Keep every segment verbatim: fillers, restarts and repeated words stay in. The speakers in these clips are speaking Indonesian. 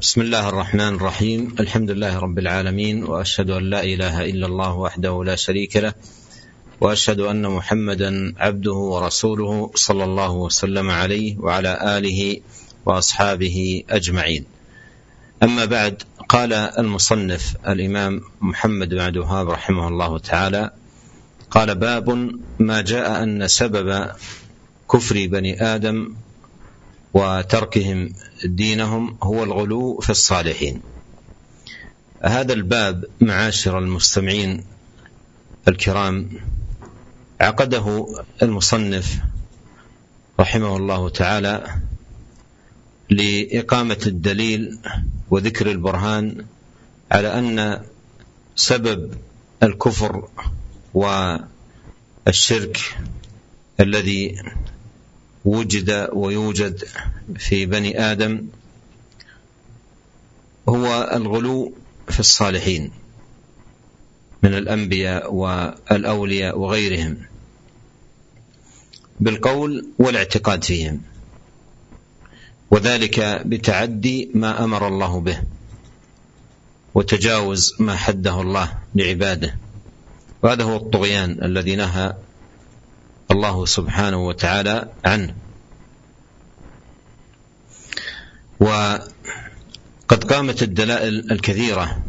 بسم الله الرحمن الرحيم. الحمد لله رب العالمين، وأشهد أن لا إله إلا الله وحده لا شريك له، وأشهد أن محمدا عبده ورسوله صلى الله وسلم عليه وعلى آله وأصحابه أجمعين. أما بعد، قال المصنف الإمام محمد بن عبد الوهاب رحمه الله تعالى: قال: باب ما جاء أن سبب كفر بني آدم وتركهم دينهم هو الغلو في الصالحين. هذا الباب معاشر المستمعين الكرام عقده المصنف رحمه الله تعالى لإقامة الدليل وذكر البرهان على أن سبب الكفر والشرك الذي وجد ويوجد في بني آدم هو الغلو في الصالحين من الأنبياء والأولياء وغيرهم بالقول والاعتقاد فيهم، وذلك بتعدي ما أمر الله به وتجاوز ما حده الله لعباده، وهذا هو الطغيان الذي نهى الله سبحانه وتعالى عنه. وقد قامت الدلائل الكثيرة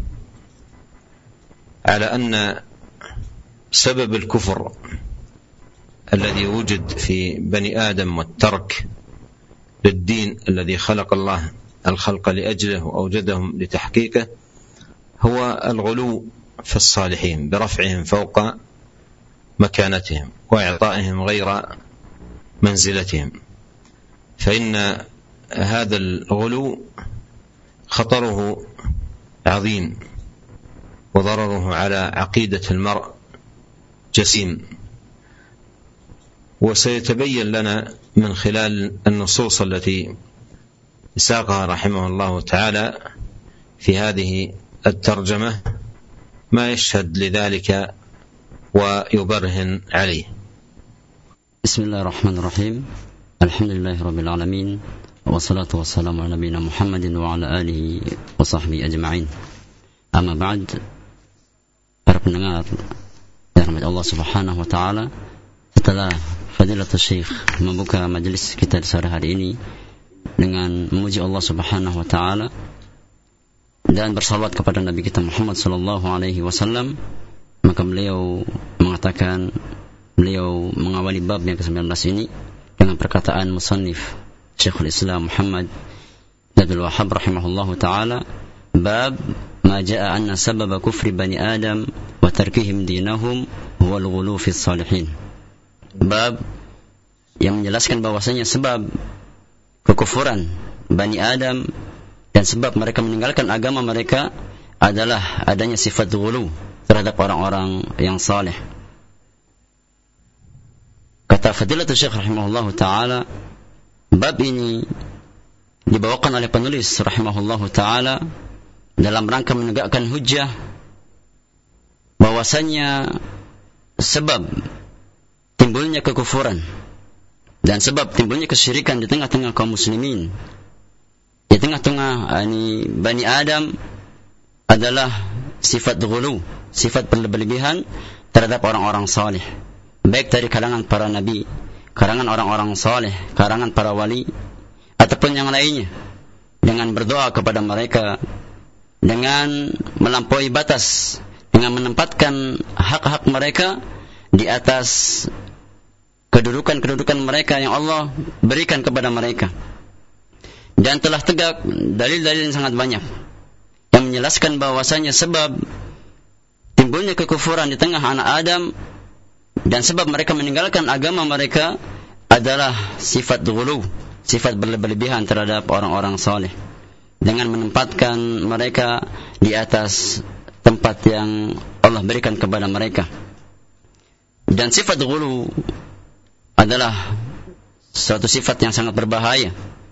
على أن سبب الكفر الذي وجد في بني آدم والترك للدين الذي خلق الله الخلق لأجله وأوجدهم لتحقيقه هو الغلو في الصالحين برفعهم فوق مكانتهم وإعطائهم غير منزلتهم، فإن هذا الغلو خطره عظيم وضرره على عقيدة المرء جسيم. وسيتبين لنا من خلال النصوص التي ساقها رحمه الله تعالى في هذه الترجمة ما يشهد لذلك ويبرهن عليه. بسم الله الرحمن الرحيم. الحمد لله رب العالمين، والصلاة والسلام على نبينا محمد وعلى آله وصحبه أجمعين. Amma ba'd, para pendengar yang dirahmati Allah Subhanahu wa taala, setelah Fadilatul Syekh membuka majelis kita di sore hari ini dengan memuji Allah Subhanahu wa taala dan bersalawat kepada Nabi kita Muhammad sallallahu alaihi wasallam, maka beliau mengatakan, beliau mengawali bab yang ke sembilan belas ini dengan perkataan musannif Syekhul Islam Muhammad bin Abdul Wahhab rahimahullahu taala, bab ma jaa anna sababa kufri bani Adam wa tarkihim dinahum huwa al-ghulu fi salihin. Bab yang menjelaskan bahwasanya sebab kekufuran Bani Adam dan sebab mereka meninggalkan agama mereka adalah adanya sifat ghulu terhadap orang-orang yang saleh. Kata Fadilatul Syekh rahimahullahu taala, bab ini dibawakan oleh penulis rahimahullahu taala dalam rangka menegakkan hujjah bahwasanya sebab timbulnya kekufuran dan sebab timbulnya kesyirikan di tengah-tengah kaum muslimin, di tengah-tengah ini Bani Adam, adalah sifat ghulu, sifat berlebihan terhadap orang-orang saleh, baik dari kalangan para nabi, kalangan orang-orang saleh, kalangan para wali, ataupun yang lainnya, dengan berdoa kepada mereka, dengan melampaui batas, dengan menempatkan hak-hak mereka di atas kedudukan-kedudukan mereka yang Allah berikan kepada mereka. Dan telah tegak dalil-dalil yang sangat banyak yang menjelaskan bahwasanya sebab timbulnya kekufuran di tengah anak Adam dan sebab mereka meninggalkan agama mereka adalah sifat ghulu, sifat berlebihan terhadap orang-orang saleh, dengan menempatkan mereka di atas tempat yang Allah berikan kepada mereka. Dan sifat ghulu adalah suatu sifat yang sangat berbahaya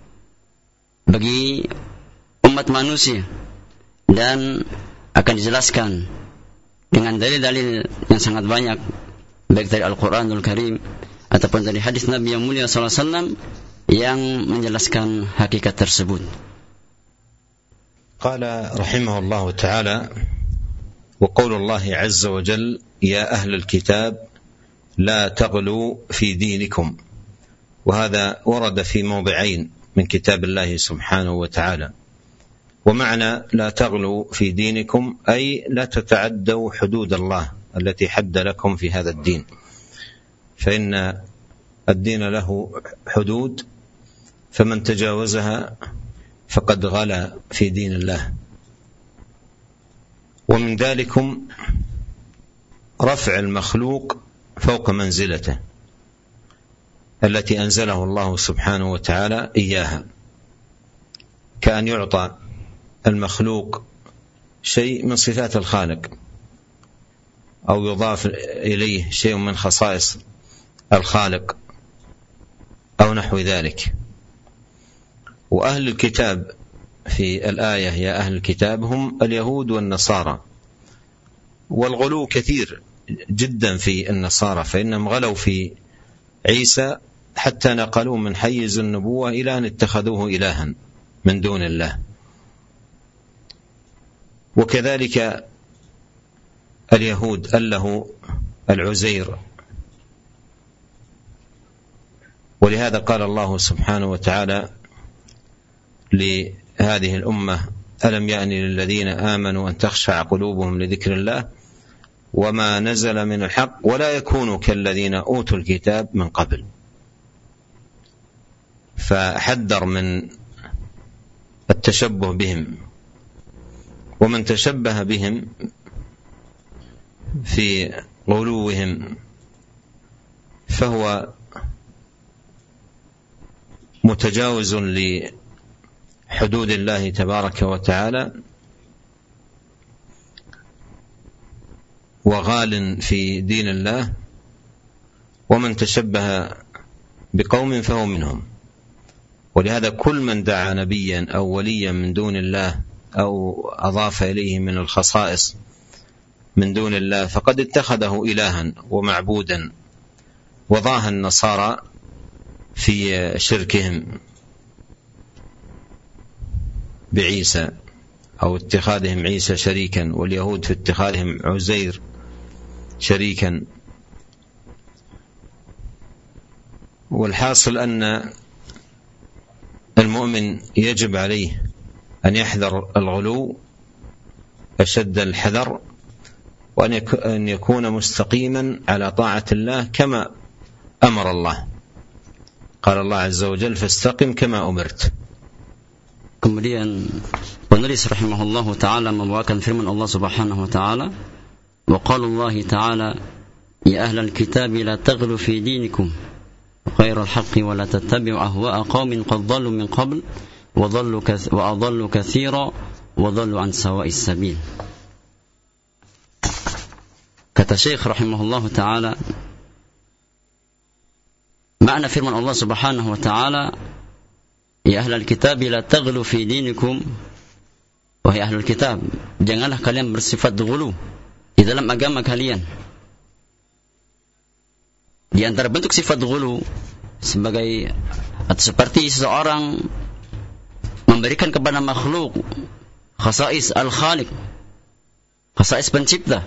bagi umat manusia dan akan dijelaskan dengan dalil-dalil yang sangat banyak, baik dari Al-Quranul Karim ataupun dari hadis Nabi yang mulia sallallahu alaihi wasallam yang menjelaskan hakikat tersebut. قال رحمه الله تعالى: وقول الله عز وجل: يا أهل الكتاب لا تغلوا في دينكم. وهذا ورد في موضعين من كتاب الله سبحانه وتعالى. ومعنى لا تغلوا في دينكم أي لا تتعدوا حدود الله التي حد لكم في هذا الدين، فإن الدين له حدود، فمن تجاوزها فقد غلا في دين الله. ومن ذلكم رفع المخلوق فوق منزلته التي أنزله الله سبحانه وتعالى إياها، كأن يعطى المخلوق شيء من صفات الخالق أو يضاف إليه شيء من خصائص الخالق أو نحو ذلك. وأهل الكتاب في الآية يا أهل الكتاب هم اليهود والنصارى، والغلو كثير جدا في النصارى، فإنهم غلوا في عيسى حتى نقلوا من حيز النبوة إلى أن اتخذوه إلها من دون الله. وكذلك اليهود أله العزير، ولهذا قال الله سبحانه وتعالى لهذه الأمة: ألم يأن للذين آمنوا أن تخشع قلوبهم لذكر الله وما نزل من الحق ولا يكونوا كالذين أوتوا الكتاب من قبل. فحذر من التشبه بهم، ومن تشبه بهم في غلوهم فهو متجاوز لحدود الله تبارك وتعالى وغال في دين الله، ومن تشبه بقوم فهو منهم. ولهذا كل من دعا نبيا أو وليا من دون الله أو أضاف إليه من الخصائص من دون الله فقد اتخذه إلها ومعبودا. وضاها النصارى في شركهم بعيسى أو اتخاذهم عيسى شريكا، واليهود في اتخاذهم عزير شريكا. والحاصل أن المؤمن يجب عليه أن يحذر الغلو أشد الحذر، وأن يكون مستقيما على طاعة الله كما أمر الله. قال الله عز وجل: فاستقم كما أمرت. Kemudian penulis rahimahullahu ta'ala membawakan firman Allah subhanahu wa ta'ala: wa qala Allah ta'ala ya ahlal kitab la taghlu fi dinikum ghairal haqqi wa la tattabi'u ahwa'a qaumin qad dhallu min qabl wa dhallu wa adallu katsira wa dhallu an sawa'is sabil. Kata Syekh rahimahullahu ta'ala, makna firman Allah subhanahu wa ta'ala, ya ahlal kitab la taghlu fi dinikum, wahai ahlul kitab, janganlah kalian bersifat ghulu di dalam agama kalian. Di antara bentuk sifat ghulu sebagai atau seperti seseorang memberikan kepada makhluk khasais al-khaliq, khasais pencipta,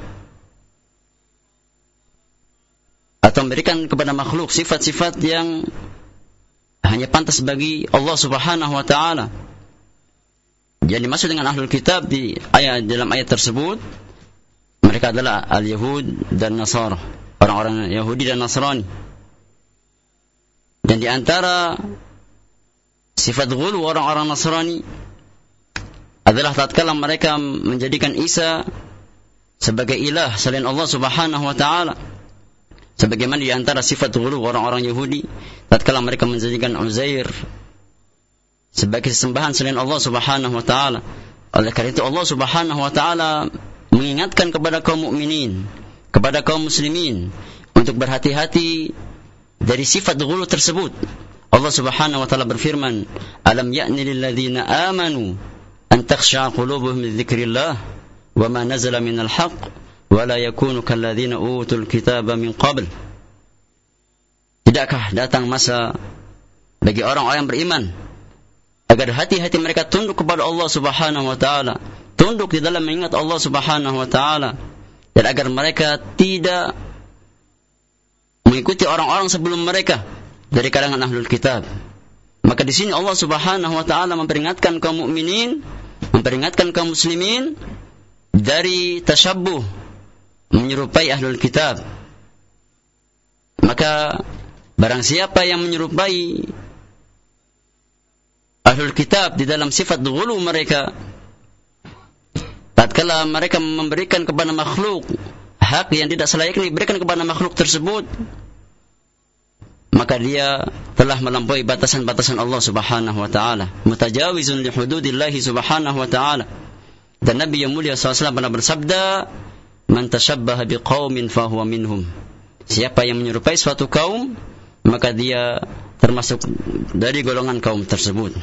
atau memberikan kepada makhluk sifat-sifat yang hanya pantas bagi Allah subhanahu wa ta'ala. Jadi dimaksud dengan ahlul kitab di ayat, dalam ayat tersebut, mereka adalah al-Yahud dan Nasara, orang-orang Yahudi dan Nasrani. Dan di antara sifat ghulu orang-orang Nasrani adalah tatkala mereka menjadikan Isa sebagai ilah selain Allah subhanahu wa ta'ala. Sebagaimana di antara sifat ghulu orang-orang Yahudi tatkala mereka menjadikan Uzair sebagai sesembahan selain Allah subhanahu wa ta'ala. Oleh karena itu Allah subhanahu wa ta'ala mengingatkan kepada kaum mukminin, kepada kaum muslimin untuk berhati-hati dari sifat ghulu tersebut. Allah subhanahu wa ta'ala berfirman: alam ya'ni lilladzina amanu an takhsha'a qulubuhum li dzikrillah wa ma nazala minal haqq wala yakunu kalladzina utul kitaba min qabl. Tidakkah datang masa bagi orang-orang yang beriman agar hati-hati mereka tunduk kepada Allah Subhanahu wa taala, tunduk di dalam mengingat Allah Subhanahu wa taala, dan agar mereka tidak mengikuti orang-orang sebelum mereka dari kalangan ahlul kitab. Maka di sini Allah Subhanahu wa taala memperingatkan kaum mukminin, memperingatkan kaum muslimin dari tasyabbuh, menyerupai ahlul kitab. Maka barang siapa yang menyerupai ahlul kitab di dalam sifat ghulu mereka, tatkala mereka memberikan kepada makhluk hak yang tidak selayaknya diberikan kepada makhluk tersebut, maka dia telah melampaui batasan-batasan Allah Subhanahu wa taala, mutajawizun li hududillahi Subhanahu wa taala. Dan Nabi yang mulia sallallahu alaihi wasallam pernah bersabda, "Man tashabbaha biqaumin fahuwa minhum." Siapa yang menyerupai suatu kaum, maka dia termasuk dari golongan kaum tersebut.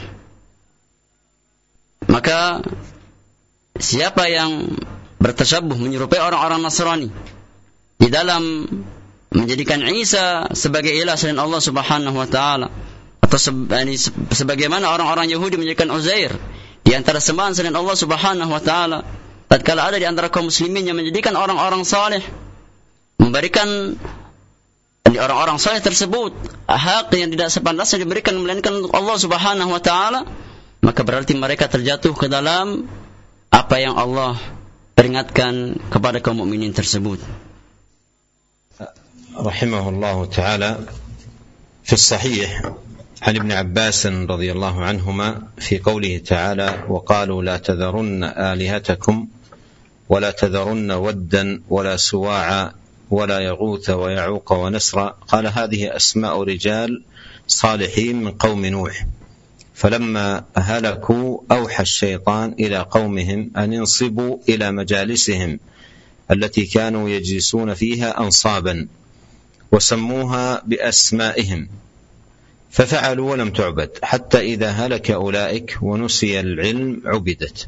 Maka siapa yang bertasyabuh menyerupai orang-orang Nasrani di dalam menjadikan Isa sebagai ilah selain Allah Subhanahu wa taala, atau sebagaimana orang-orang Yahudi menjadikan Uzair di antara sembahan selain Allah Subhanahu wa taala, tatkala ada di antara kaum muslimin yang menjadikan orang-orang saleh, memberikan orang-orang saleh tersebut hak yang tidak sepantasnya diberikan melainkan Allah Subhanahu wa taala, maka berarti mereka terjatuh ke dalam apa yang Allah peringatkan kepada kaum mukminin tersebut. رحمه الله تعالى في الصحيح عن ابن عباس رضي الله عنهما في قوله تعالى: وقالوا لا تذرن آلهتكم ولا تذرن ودا ولا سواعا ولا يغوث ويعوق ونسرا. قال: هذه أسماء رجال صالحين من قوم نوح، فلما هلكوا أوحى الشيطان إلى قومهم أن ينصبوا إلى مجالسهم التي كانوا يجلسون فيها أنصابا وسموها بأسمائهم، ففعلوا ولم تعبد، حتى إذا هلك أولئك ونسي العلم عبدت.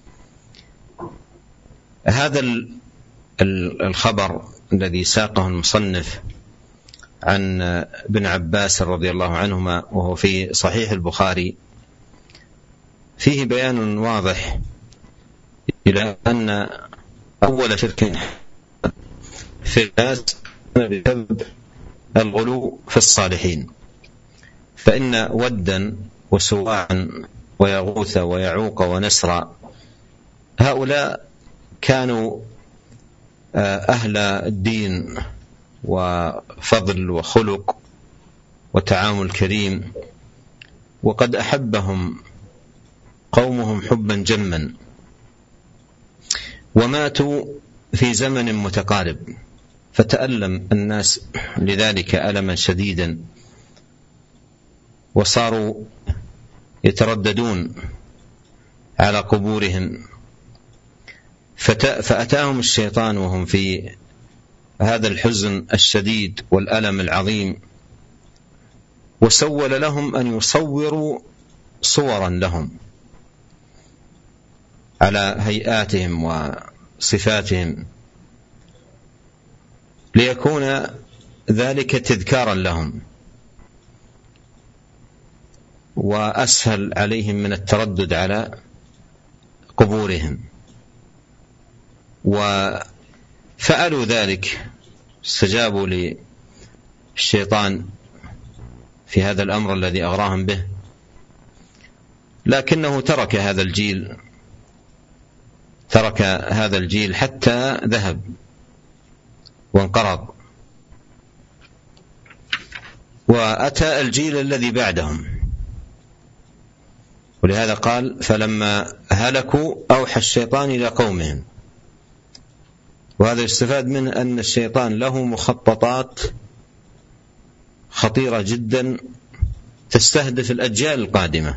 هذا الخبر الذي ساقه المصنف عن ابن عباس رضي الله عنهما وهو في صحيح البخاري فيه بيان واضح إلى أن أول شرك في الناس بسبب الغلو في الصالحين، فإن ودا وسواعا ويغوث ويعوق ونسرا هؤلاء كانوا أهل الدين وفضل وخلق وتعامل كريم، وقد أحبهم قومهم حبا جما، وماتوا في زمن متقارب، فتألم الناس لذلك ألما شديدا، وصاروا يترددون على قبورهم، فأتاهم الشيطان وهم في هذا الحزن الشديد والألم العظيم، وسول لهم أن يصوروا صورا لهم على هيئاتهم وصفاتهم ليكون ذلك تذكارا لهم وأسهل عليهم من التردد على قبورهم. وفعلوا ذلك، استجابوا للشيطان في هذا الأمر الذي أغراهم به، لكنه ترك هذا الجيل ترك هذا الجيل حتى ذهب وانقرض، وأتى الجيل الذي بعدهم، ولهذا قال: فلما هلكوا أوحى الشيطان إلى قومهم. وهذا يستفاد منه أن الشيطان له مخططات خطيرة جدا تستهدف الأجيال القادمة.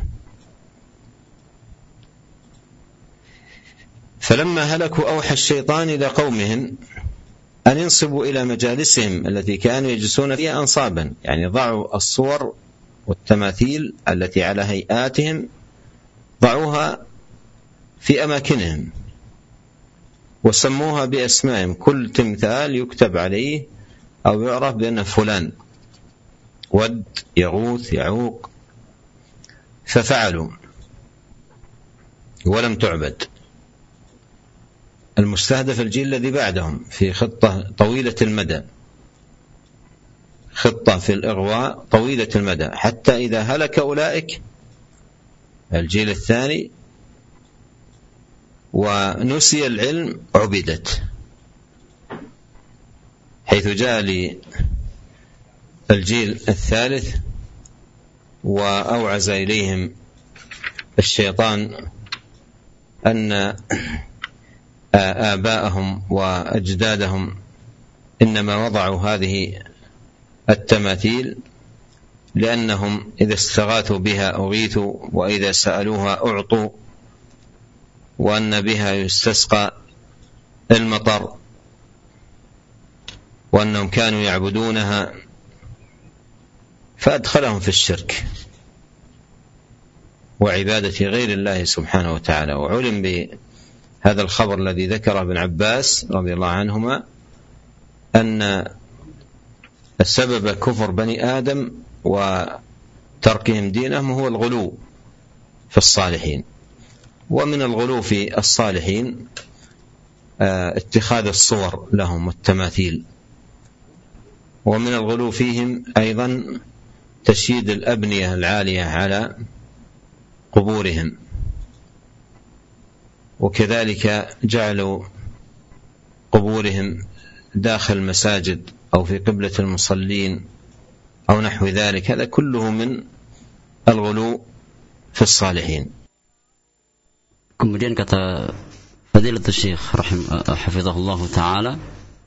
فلما هلكوا أوحى الشيطان إلى قومهم أن ينصبوا إلى مجالسهم التي كانوا يجلسون فيها أنصابا، يعني ضعوا الصور والتماثيل التي على هيئاتهم ضعوها في أماكنهم وسموها بأسمائهم، كل تمثال يكتب عليه أو يعرف بأنه فلان، ود، يغوث، يعوق. ففعلوا ولم تعبد. المستهدف الجيل الذي بعدهم في خطة طويلة المدى، خطة في الإغواء طويلة المدى، حتى إذا هلك أولئك الجيل الثاني ونسي العلم عبدت، حيث جاء للجيل الثالث وأوعز إليهم الشيطان أن آباءهم وأجدادهم إنما وضعوا هذه التماثيل لأنهم إذا استغاثوا بها أغيثوا، وإذا سألوها أعطوا، وأن بها يستسقى المطر، وأنهم كانوا يعبدونها، فأدخلهم في الشرك وعبادة غير الله سبحانه وتعالى. وعلم بهذا الخبر الذي ذكره ابن عباس رضي الله عنهما أن السبب كفر بني آدم وتركهم دينهم هو الغلو في الصالحين. ومن الغلو في الصالحين اتخاذ الصور لهم والتماثيل، ومن الغلو فيهم أيضا تشييد الأبنية العالية على قبورهم، وكذلك جعلوا قبورهم داخل المساجد أو في قبلة المصلين أو نحو ذلك. هذا كله من الغلو في الصالحين. Kemudian kata Fadilatul Syekh hafizahullah taala,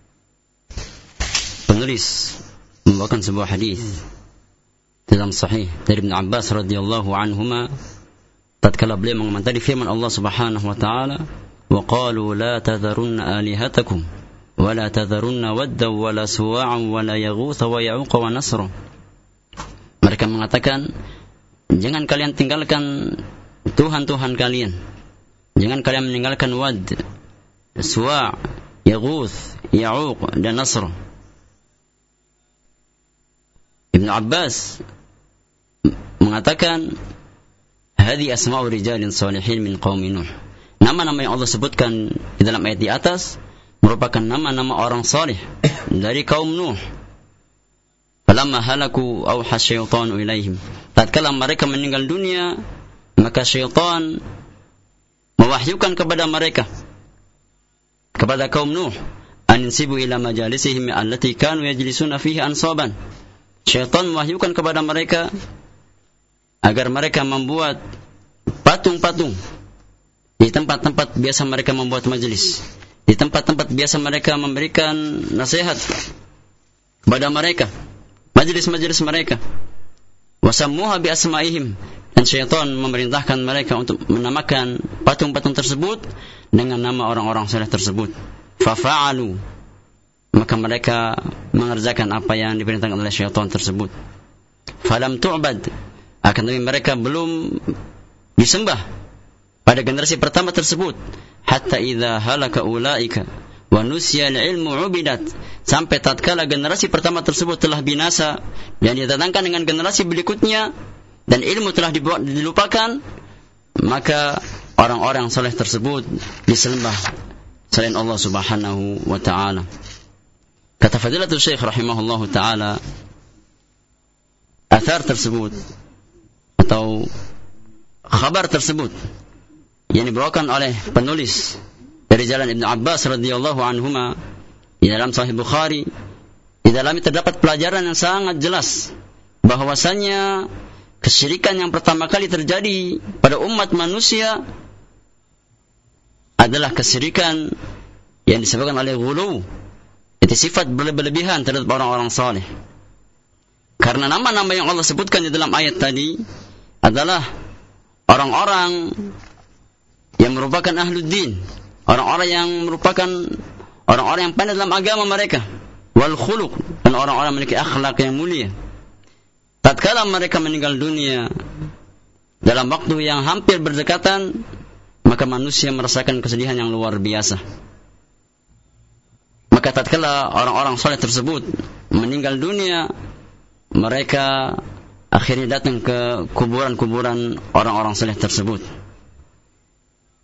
penulis membawakan sebuah hadis dalam sahih dari Ibn Abbas radhiyallahu anhuma tatkala beliau mengomentari firman Allah Subhanahu wa taala, wa qalu la tadharunna alihatakum wa la tadharunna wadda wa la suwa'an wa la yaghutha wa ya'uqa wa nasra. Mereka mengatakan, jangan kalian tinggalkan Tuhan-Tuhan kalian, jangan kalian meninggalkan Wad, Suwa', Yaghuth, Ya'uq dan Nasr. Ibn Abbas mengatakan, hadhi asma'u rijalin salihin min qaumi Nuh. Nama-nama yang Allah sebutkan di dalam ayat di atas merupakan nama-nama orang salih dari kaum Nuh. Falamma halaku awha syaitanu ilaihim. Tatkala mereka meninggal dunia, maka syaitan mewahyukan kepada mereka, kepada kaum Nuh, ansibu ila majalisihim allati kanu yajlisuna fihi ansaban. Syaitan mewahyukan kepada mereka agar mereka membuat patung-patung di tempat-tempat biasa mereka membuat majelis, di tempat-tempat biasa mereka memberikan nasihat kepada mereka, majelis-majelis mereka. Wasammuha bi asma'ihim, dan syaitan memerintahkan mereka untuk menamakan patung-patung tersebut dengan nama orang-orang saleh tersebut. Fafa'alu, maka mereka mengerjakan apa yang diperintahkan oleh syaitan tersebut. Falam tu'bad, akan tetapi mereka belum disembah pada generasi pertama tersebut. Hatta idza halaka ulaika wa nusiya al-ilmu ubidat, sampai tatkala generasi pertama tersebut telah binasa dan didatangkan dengan generasi berikutnya dan ilmu telah dilupakan, maka orang-orang saleh tersebut disembah selain Allah Subhanahu wa taala. Kata Fadilatul Syekh rahimahullahu taala, athar tersebut atau khabar tersebut yang dibawakan oleh penulis dari jalan Ibn Abbas radhiyallahu anhuma di dalam Sahih Bukhari, di dalamnya terdapat pelajaran yang sangat jelas bahwasanya kesyirikan yang pertama kali terjadi pada umat manusia adalah kesyirikan yang disebabkan oleh ghulu, itu sifat berlebihan terhadap orang-orang saleh. Karena nama-nama yang Allah sebutkan di dalam ayat tadi adalah orang-orang yang merupakan ahluddin, orang-orang yang merupakan orang-orang yang pandai dalam agama mereka, wal khuluq, dan orang-orang memiliki akhlak yang mulia. Tatkala mereka meninggal dunia dalam waktu yang hampir berdekatan, maka manusia merasakan kesedihan yang luar biasa. Maka tatkala orang-orang saleh tersebut meninggal dunia, mereka akhirnya datang ke kuburan-kuburan orang-orang saleh tersebut.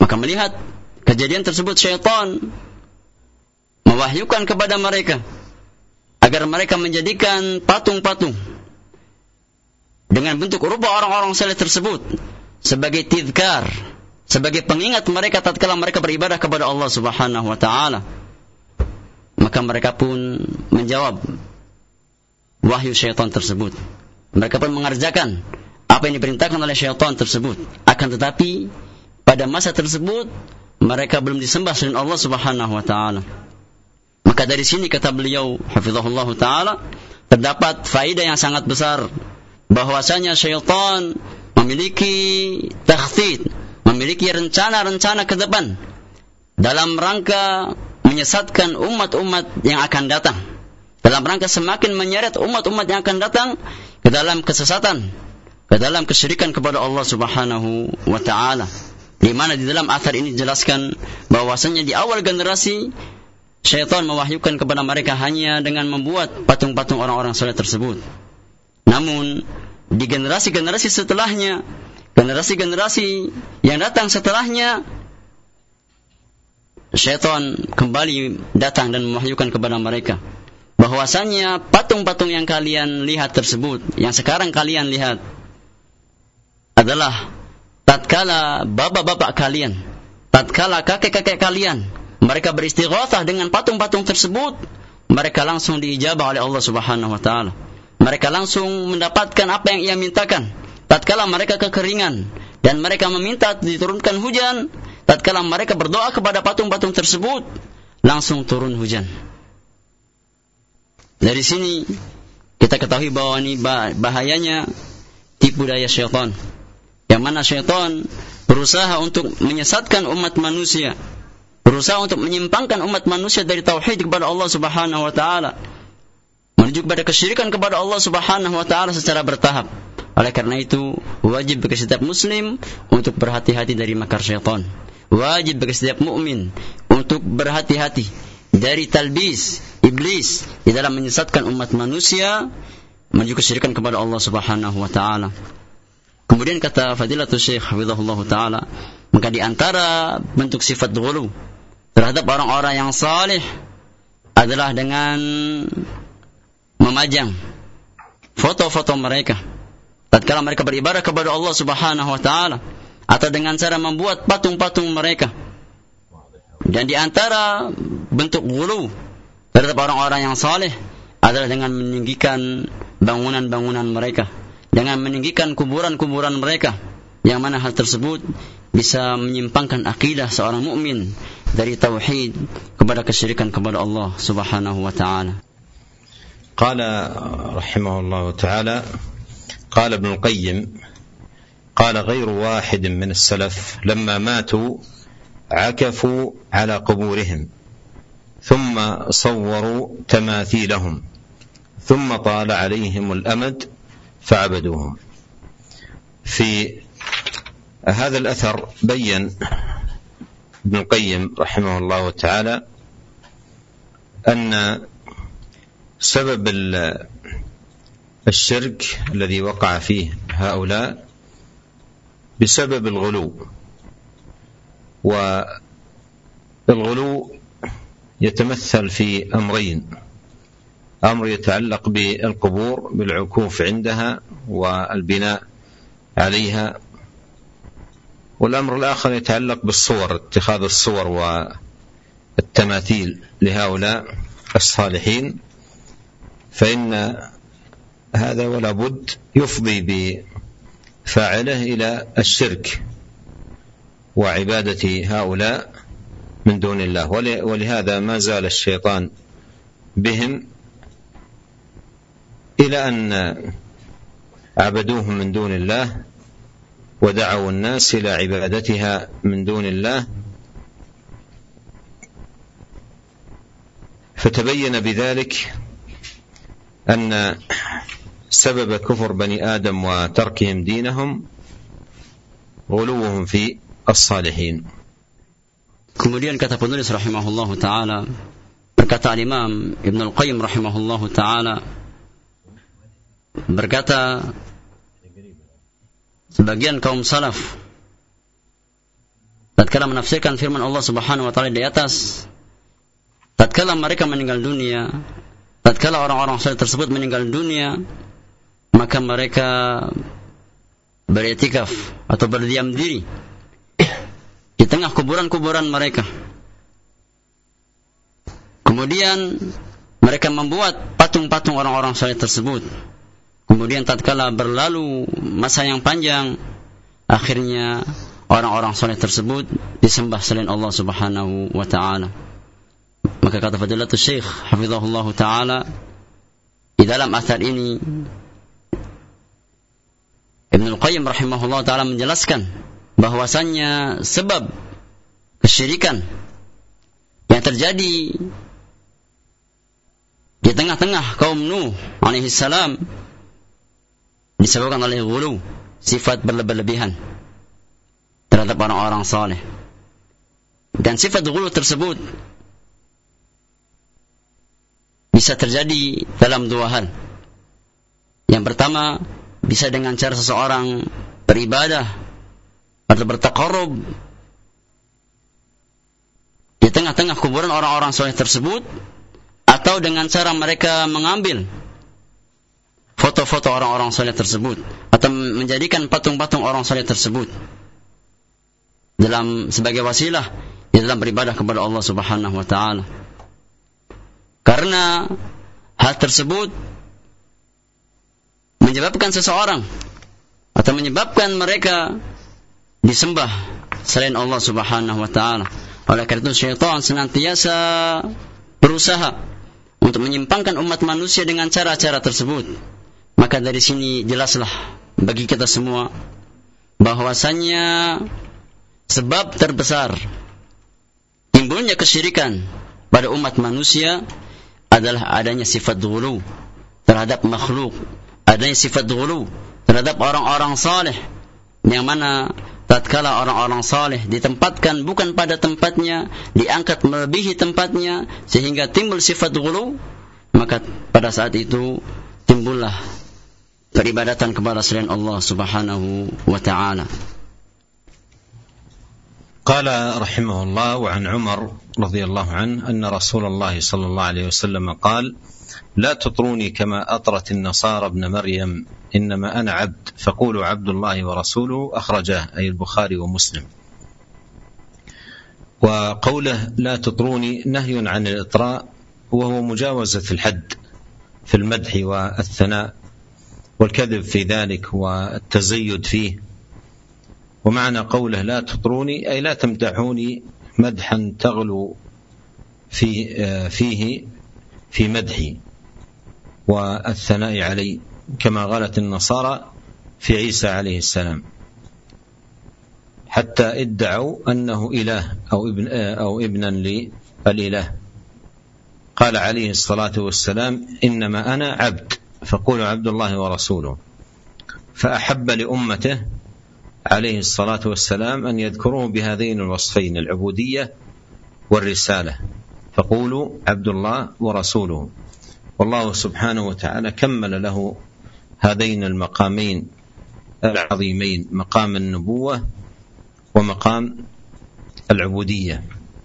Maka melihat kejadian tersebut, syaitan mewahyukan kepada mereka agar mereka menjadikan patung-patung dengan bentuk rupa orang-orang saleh tersebut sebagai tizkar, sebagai pengingat mereka tatkala mereka beribadah kepada Allah Subhanahu wa taala. Maka mereka pun menjawab wahyu syaitan tersebut. Mereka pun mengerjakan apa yang diperintahkan oleh syaitan tersebut. Akan tetapi pada masa tersebut mereka belum disembah selain Allah Subhanahu wa taala. Maka dari sini kata beliau hafizahullah taala, terdapat faedah yang sangat besar bahwasanya syaitan memiliki takhtid, memiliki rencana-rencana ke depan dalam rangka menyesatkan umat-umat yang akan datang, dalam rangka semakin menyeret umat-umat yang akan datang ke dalam kesesatan, ke dalam kesyirikan kepada Allah Subhanahu wa taala. Di mana di dalam athar ini dijelaskan bahwasanya di awal generasi syaitan mewahyukan kepada mereka hanya dengan membuat patung-patung orang-orang saleh tersebut. Namun di generasi-generasi setelahnya, generasi-generasi yang datang setelahnya, syaitan kembali datang dan mewahyukan kepada mereka bahwasanya patung-patung yang kalian lihat tersebut, yang sekarang kalian lihat, adalah tatkala bapak-bapak kalian, tatkala kakek-kakek kalian, mereka beristighatsah dengan patung-patung tersebut, mereka langsung diijabah oleh Allah Subhanahu wa taala. Mereka langsung mendapatkan apa yang ia mintakan. Tatkala mereka kekeringan dan mereka meminta diturunkan hujan, tatkala mereka berdoa kepada patung-patung tersebut, langsung turun hujan. Dari sini kita ketahui bahwa ini bahayanya tipu daya syaitan, yang mana syaitan berusaha untuk menyesatkan umat manusia, berusaha untuk menyimpangkan umat manusia dari tauhid kepada Allah Subhanahu wa taala, menuju kepada kesyirikan kepada Allah Subhanahu wa taala secara bertahap. Oleh karena itu, wajib bagi setiap muslim untuk berhati-hati dari makar syaitan. Wajib bagi setiap mukmin untuk berhati-hati dari talbis iblis di dalam menyesatkan umat manusia menuju kesyirikan kepada Allah Subhanahu wa taala. Kemudian kata Fadilatul Syekh hafizahullah taala, maka di antara bentuk sifat ghulu terhadap orang-orang yang saleh adalah dengan memajang foto-foto mereka tatkala mereka beribadah kepada Allah Subhanahu wa taala, atau dengan cara membuat patung-patung mereka. Dan di antara bentuk ghulu terhadap orang-orang yang saleh adalah dengan meninggikan bangunan-bangunan mereka, dengan meninggikan kuburan-kuburan mereka, yang mana hal tersebut bisa menyimpangkan akidah seorang mukmin dari tauhid kepada kesyirikan kepada Allah Subhanahu wa taala. قال رحمه الله تعالى قال ابن القيم قال غير واحد من السلف لما ماتوا عكفوا على قبورهم ثم صوروا تماثيلهم ثم طال عليهم الأمد فعبدوهم. في هذا الأثر بين ابن القيم رحمه الله تعالى أن سبب الشرك الذي وقع فيه هؤلاء بسبب الغلو، والغلو يتمثل في أمرين: أمر يتعلق بالقبور بالعكوف عندها والبناء عليها، والأمر الآخر يتعلق بالصور، اتخاذ الصور والتماثيل لهؤلاء الصالحين، فإن هذا ولا بد يفضي بفاعله إلى الشرك وعبادة هؤلاء من دون الله. ولهذا ما زال الشيطان بهم إلى أن عبدوهم من دون الله ودعوا الناس إلى عبادتها من دون الله، فتبين بذلك أن سبب كفر بني آدم وتركهم دينهم غلوهم في الصالحين. Kemudian kata penulis rahimahullahu taala, berkata Imam Ibn Al-Qayyim rahimahullahu taala, berkata sebagian kaum salaf tatkala menafsirkan firman Allah Subhanahu wa taala di atas, tatkala mereka meninggal dunia, tatkala orang-orang saleh tersebut meninggal dunia, maka mereka beriktikaf atau berdiam diri di tengah kuburan-kuburan mereka. Kemudian mereka membuat patung-patung orang-orang saleh tersebut. Kemudian tatkala berlalu masa yang panjang, akhirnya orang-orang saleh tersebut disembah selain Allah Subhanahu wa taala. Maka kata Fadilatul Syekh hafizahullah taala, di dalam athar ini Ibnu Qayyim rahimahullah taala menjelaskan bahwasannya sebab kesyirikan yang terjadi di tengah-tengah kaum Nuh alaihi salam disebabkan oleh ghulu, sifat berlebih-lebihan terhadap orang-orang saleh. Dan sifat ghulu tersebut bisa terjadi dalam dua hal. Yang pertama, bisa dengan cara seseorang beribadah atau bertaqarrub di tengah-tengah kuburan orang-orang saleh tersebut, atau dengan cara mereka mengambil foto-foto orang-orang saleh tersebut atau menjadikan patung-patung orang saleh tersebut dalam sebagai wasilah di dalam beribadah kepada Allah Subhanahu wa taala. Karena hal tersebut menyebabkan seseorang atau menyebabkan mereka disembah selain Allah Subhanahu wa taala. Oleh karena itu syaitan senantiasa berusaha untuk menyimpangkan umat manusia dengan cara-cara tersebut. Maka dari sini jelaslah bagi kita semua bahwasannya sebab terbesar timbulnya kesyirikan pada umat manusia adalah adanya sifat ghulu terhadap makhluk, adanya sifat ghulu terhadap orang-orang saleh, yang mana tatkala orang-orang saleh ditempatkan bukan pada tempatnya, diangkat melebihi tempatnya sehingga timbul sifat ghulu, maka pada saat itu timbullah peribadatan kepada selain Allah Subhanahu wa taala. قال رحمه الله وعن عمر رضي الله عنه أن رسول الله صلى الله عليه وسلم قال: لا تطروني كما أطرت النصارى ابن مريم إنما أنا عبد فقولوا عبد الله ورسوله أخرجاه أي البخاري ومسلم. وقوله لا تطروني نهي عن الإطراء وهو مجاوزة الحد في المدح والثناء والكذب في ذلك والتزيد فيه. ومعنى قوله لا تطروني أي لا تمدحوني مدحا تغلو في فيه في مدحي والثناء علي كما غلت النصارى في عيسى عليه السلام حتى ادعوا أنه إله أو ابن أو ابنا للإله. قال عليه الصلاة والسلام: إنما أنا عبد فقولوا عبد الله ورسوله. فأحب لأمته عليه الصلاة والسلام أن يذكروه بهذين الوصفين العبودية والرسالة، فقولوا عبد الله ورسوله. والله سبحانه وتعالى كمل له هذين المقامين العظيمين، مقام النبوة ومقام العبودية.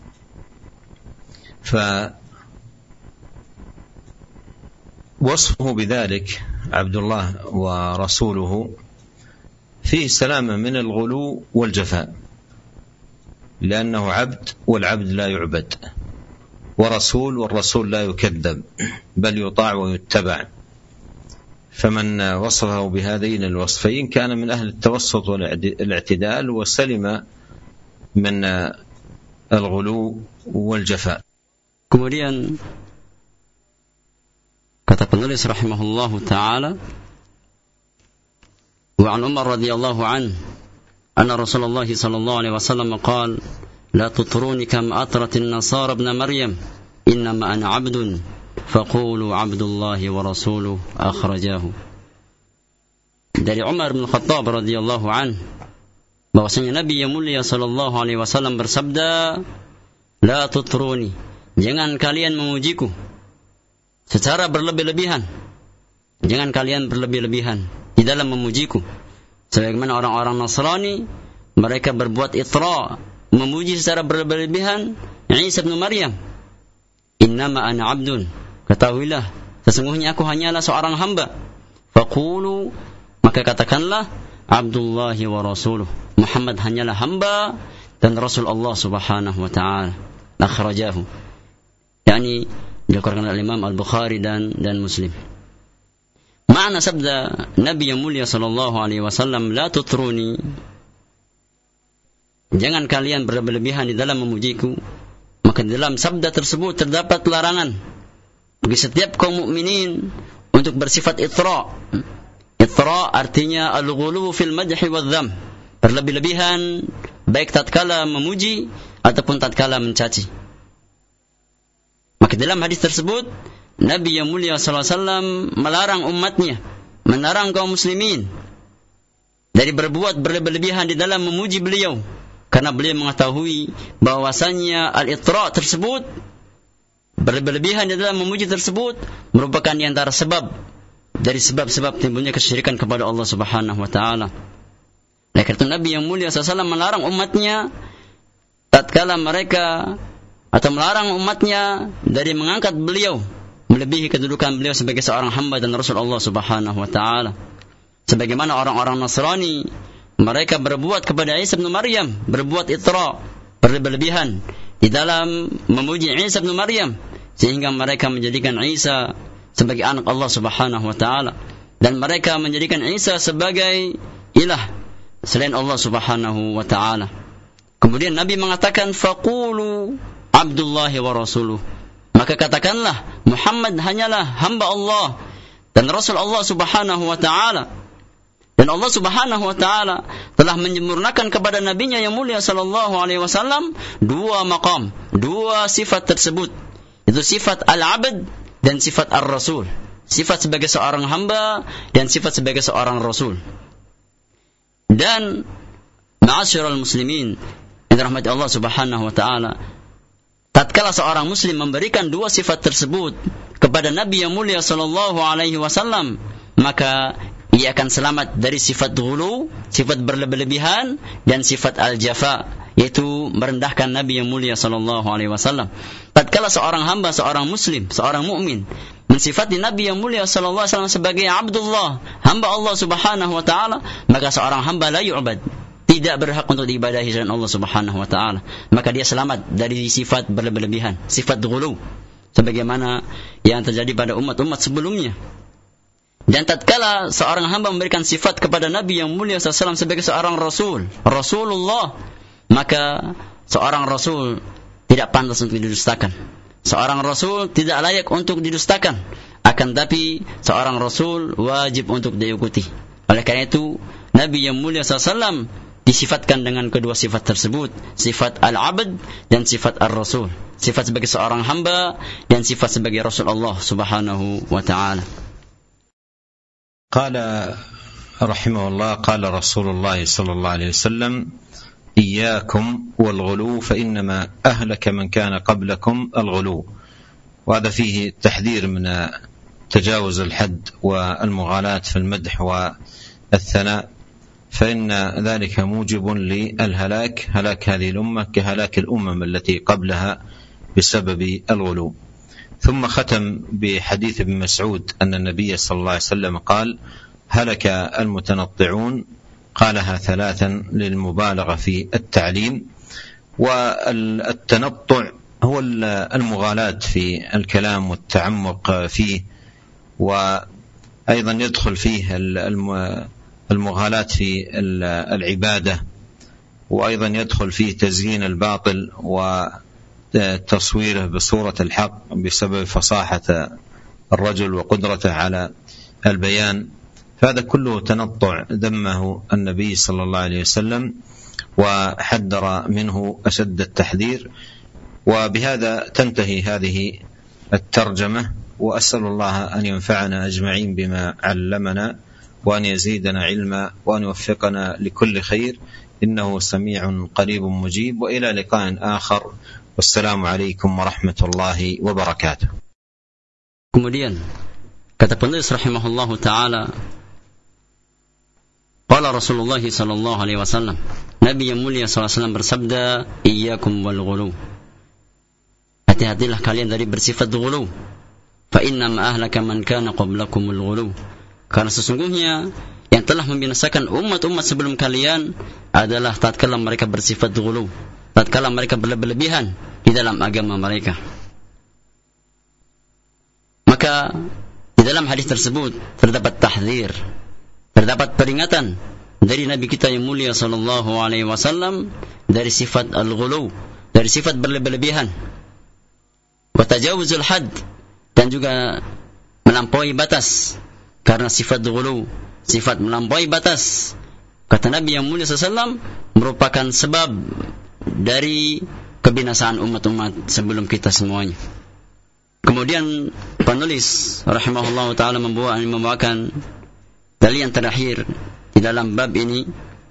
فوصفه بذلك عبد الله ورسوله فيه سلامة من الغلو والجفاء، لأنه عبد والعبد لا يعبد، ورسول والرسول لا يكذب بل يطاع ويتبع. فمن وصفه بهذين الوصفين كان من أهل التوسط والاعتدال وسلم من الغلو والجفاء. Kemudian kata penulis rahimahullahu ta'ala, وعن عمر رضي الله عنه أن رسول الله صلى الله عليه وسلم قال: لا تطروني كما أطرت النصارى ابن مريم إنما أنا عبد فقولوا عبد الله ورسوله أخرجاه. Dari Umar bin Khattab radhiyallahu anhu bahwasanya Nabi yang mulia sallallahu alaihi wasallam bersabda: La tutruni, jangan kalian memujiku secara berlebih-lebihan. Jangan kalian berlebih-lebihan di dalam memujiku. Sebagaimana orang-orang Nasrani, mereka berbuat itra, memuji secara berlebihan Isa bin Maryam. Innama ana abdun, ketahuilah sesungguhnya aku hanyalah seorang hamba. Faqulu, maka katakanlah Abdullahi wa rasuluh, Muhammad hanyalah hamba dan Rasul Allah subhanahu wa ta'ala. Akhrajahu, yakni dikeluarkan oleh Imam Al-Bukhari dan dan Muslim. Makna sabda Nabi yang mulia sallallahu alaihi wasallam, la tutruni, jangan kalian berlebihan di dalam memujiku. Maka dalam sabda tersebut terdapat larangan bagi setiap kaum mukminin untuk bersifat itra. Itra artinya al-ghulu fil madhi wadh-dham, berlebih-lebihan baik tatkala memuji ataupun tatkala mencaci. Maka dalam hadis tersebut Nabi yang mulia sallallahu alaihi wasallam melarang umatnya, melarang kaum muslimin dari berbuat berlebih-lebihan di dalam memuji beliau, karena beliau mengetahui bahwasannya al-itra tersebut, berlebih-lebihan di dalam memuji tersebut, merupakan di antara sebab dari sebab-sebab timbulnya kesyirikan kepada Allah Subhanahu wa taala. Oleh karena Nabi yang mulia sallallahu alaihi wasallam melarang umatnya tatkala mereka atau melarang umatnya dari mengangkat beliau, melebihi kedudukan beliau sebagai seorang hamba dan Rasul Allah Subhanahu wa taala. Sebagaimana orang-orang Nasrani, mereka berbuat kepada Isa bin Maryam, berbuat itra, berlebihan di dalam memuji Isa bin Maryam, sehingga mereka menjadikan Isa sebagai anak Allah Subhanahu wa taala, dan mereka menjadikan Isa sebagai ilah selain Allah Subhanahu wa taala. Kemudian Nabi mengatakan faqulu Abdullahi wa rasuluh, maka katakanlah Muhammad hanyalah hamba Allah dan Rasul Allah Subhanahu wa taala. Dan Allah Subhanahu wa taala telah menyempurnakan kepada nabinya yang mulia sallallahu alaihi wasallam dua maqam, dua sifat tersebut, itu sifat al-abd dan sifat ar-rasul, sifat sebagai seorang hamba dan sifat sebagai seorang rasul. Dan ma'asyiral muslimin yang dirahmati Allah Subhanahu wa taala, tatkala seorang muslim memberikan dua sifat tersebut kepada Nabi yang mulia sallallahu alaihi wasallam, maka ia akan selamat dari sifat ghulu, sifat berlebih-lebihan, dan sifat al-jafa, yaitu merendahkan Nabi yang mulia sallallahu alaihi wasallam. Tatkala seorang hamba, seorang muslim, seorang mukmin mensifati Nabi yang mulia sallallahu alaihi wasallam sebagai Abdullah, hamba Allah Subhanahu wa taala, maka seorang hamba la yu'bad, tidak berhak untuk diibadahi selain Allah Subhanahu wa taala. Maka dia selamat dari sifat berlebih-lebihan, sifat ghulu, sebagaimana yang terjadi pada umat-umat sebelumnya. Dan tatkala seorang hamba memberikan sifat kepada Nabi yang mulia sallallahu alaihi wasallam sebagai seorang rasul, Rasulullah, maka seorang rasul tidak pantas untuk didustakan. Seorang rasul tidak layak untuk didustakan. Akan tapi seorang rasul wajib untuk diikuti. Oleh karena itu Nabi yang mulia sallallahu alaihi wasallam disifatkan dengan kedua sifat tersebut, sifat al-abd dan sifat ar-rasul, sifat sebagai seorang hamba dan sifat sebagai Rasul Allah Subhanahu wa ta'ala. قال رحمه الله قال رسول الله صلى الله عليه وسلم إياكم والغلو فإنما أهلك من كان قبلكم الغلو. وهذا فيه تحذير من تجاوز الحد والمغالاة في المدح والثناء، فإن ذلك موجب للهلاك، هلاك هذه الأمة كهلاك الأمم التي قبلها بسبب الغلو. ثم ختم بحديث ابن مسعود أن النبي صلى الله عليه وسلم قال هلك المتنطعون، قالها ثلاثا للمبالغة في التعليم. والتنطع هو المغالاة في الكلام والتعمق فيه، وأيضا يدخل فيه المغالاة في العبادة، وأيضا يدخل فيه تزيين الباطل و تصويره بصورة الحق بسبب فصاحة الرجل وقدرته على البيان. فهذا كله تنطع ذمه النبي صلى الله عليه وسلم وحذر منه أشد التحذير. وبهذا تنتهي هذه الترجمة، وأسأل الله أن ينفعنا أجمعين بما علمنا وأن يزيدنا علما وأن يوفقنا لكل خير، إنه سميع قريب مجيب. وإلى لقاء آخر، wassalamu alaikum warahmatullahi wabarakatuh. Kemudian kata penulis rahimahullahu taala, Qala Rasulullah sallallahu alaihi wasallam, Nabi yang mulia sallallahu alaihi wasallam bersabda, "Iyyakum wal ghulu." Hati-hatilah kalian dari bersifat ghulu. Fa inna ma ahlaka man kana qablakumul ghulu. Karena sesungguhnya yang telah membinasakan umat-umat sebelum kalian adalah tatkala mereka bersifat ghulu, tatkala mereka berlebihan di dalam agama mereka. Maka di dalam hadis tersebut terdapat tahdzir, terdapat peringatan dari Nabi kita yang mulia sallallahu alaihi wasallam dari sifat al-ghulu, dari sifat berlebihan, wa tajawuzul had, dan juga melampaui batas. Karena sifat ghulu, sifat melampaui batas, kata Nabi yang mulia sallallahu alaihi wasallam, merupakan sebab dari kebinasaan umat-umat sebelum kita semuanya. Kemudian penulis rahimahullah ta'ala membawa, membawakan dalil yang terakhir di dalam bab ini,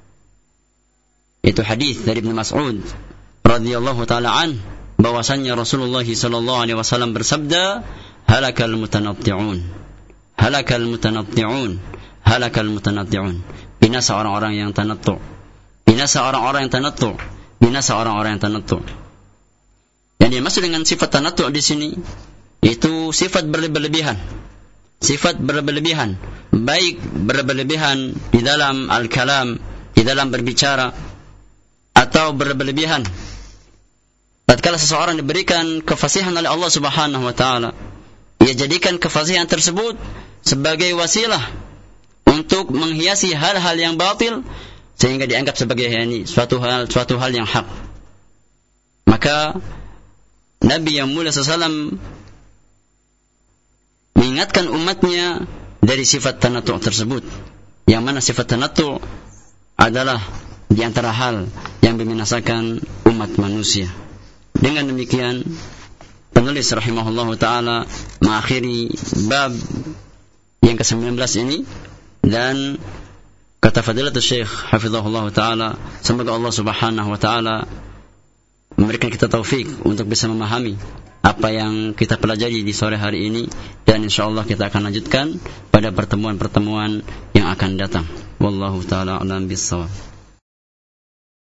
yaitu hadis dari Ibnu Mas'ud radhiyallahu ta'ala an, bahwasannya Rasulullah sallallahu alaihi wasallam bersabda, halakal mutanatti'un, halakal mutanatti'un, halakal mutanatti'un. Binasa orang-orang yang tanattu', binasa orang-orang yang tanattu', binasa orang-orang yang tanattu'. Yang dimaksud dengan sifat tanattu' di sini itu sifat berlebihan, sifat berlebihan, baik berlebihan di dalam al-kalam, di dalam berbicara, atau berlebihan tatkala seseorang diberikan kefasihan oleh Allah Subhanahu wa taala, ia jadikan kefasihan tersebut sebagai wasilah untuk menghiasi hal-hal yang batil sehingga dianggap sebagai yani suatu hal suatu hal yang hak. Maka Nabi yang mulia sallallahu alaihi wasallam mengingatkan umatnya dari sifat tanattu' tersebut, yang mana sifat tanattu' adalah di antara hal yang membinasakan umat manusia. Dengan demikian penulis rahimahullahu ta'ala mengakhiri bab yang ke sembilan belas ini, dan kata Fadilatul Syekh hafizahullah ta'ala, semoga Allah subhanahu wa ta'ala memberikan kita taufik untuk bisa memahami apa yang kita pelajari di sore hari ini, dan insyaallah kita akan lanjutkan pada pertemuan-pertemuan yang akan datang. Wallahu ta'ala a'lam bissawab.